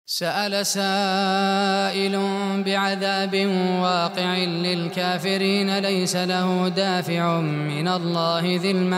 سأل سائل بعذاب واقع للكافرين ليس له دافع من الله ذي المعارج